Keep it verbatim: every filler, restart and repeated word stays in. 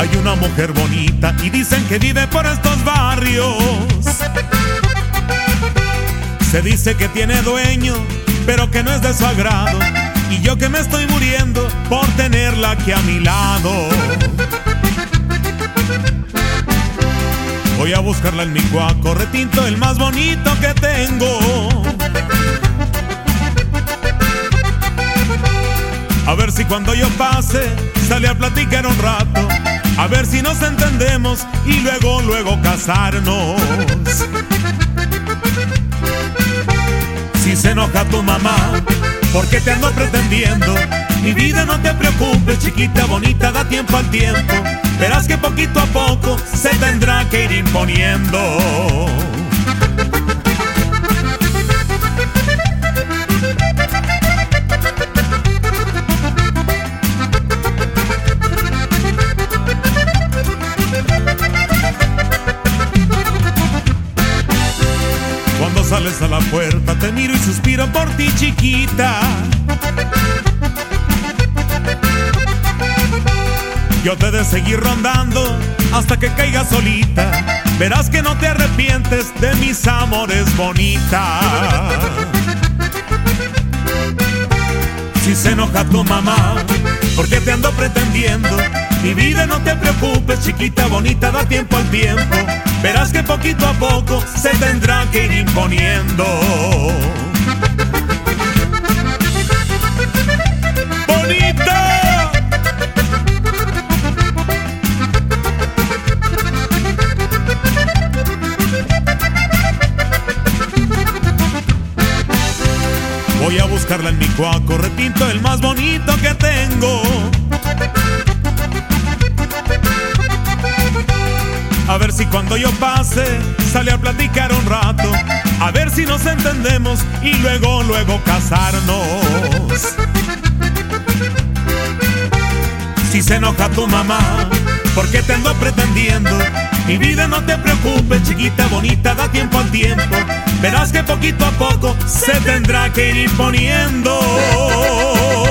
Hay una mujer bonita y dicen que vive por estos barrios. Se dice que tiene dueño, pero que no es de su agrado. Y yo que me estoy muriendo por tenerla aquí a mi lado. Voy a buscarla en mi cuaco retinto, el más bonito que tengo. A ver si cuando yo pase sale a platicar un rato. A ver si nos entendemos y luego, luego casarnos. Si se enoja tu mamá porque te ando pretendiendo, mi vida no te preocupes, chiquita bonita, da tiempo al tiempo. Verás que poquito a poco se tendrá que ir imponiendo. Cuando sales a la puerta te miro y suspiro por ti, chiquita. Yo te de seguir rondando hasta que caigas solita. Verás que no te arrepientes de mis amores, bonita. Si se enoja tu mamá porque te ando pretendiendo, mi vida no te preocupes, chiquita bonita, da tiempo al tiempo. Verás que poquito a poco se tendrá que ir imponiendo. ¡Bonita! Voy a buscarla en mi cuaco retinto, el más bonito que tengo. A ver si cuando yo pase sale a platicar un rato. A ver si nos entendemos y luego, luego casarnos. Si se enoja tu mamá porque te ando pretendiendo, mi vida no te preocupes, chiquita bonita, da tiempo al tiempo. Verás que poquito a poco se tendrá que ir imponiendo.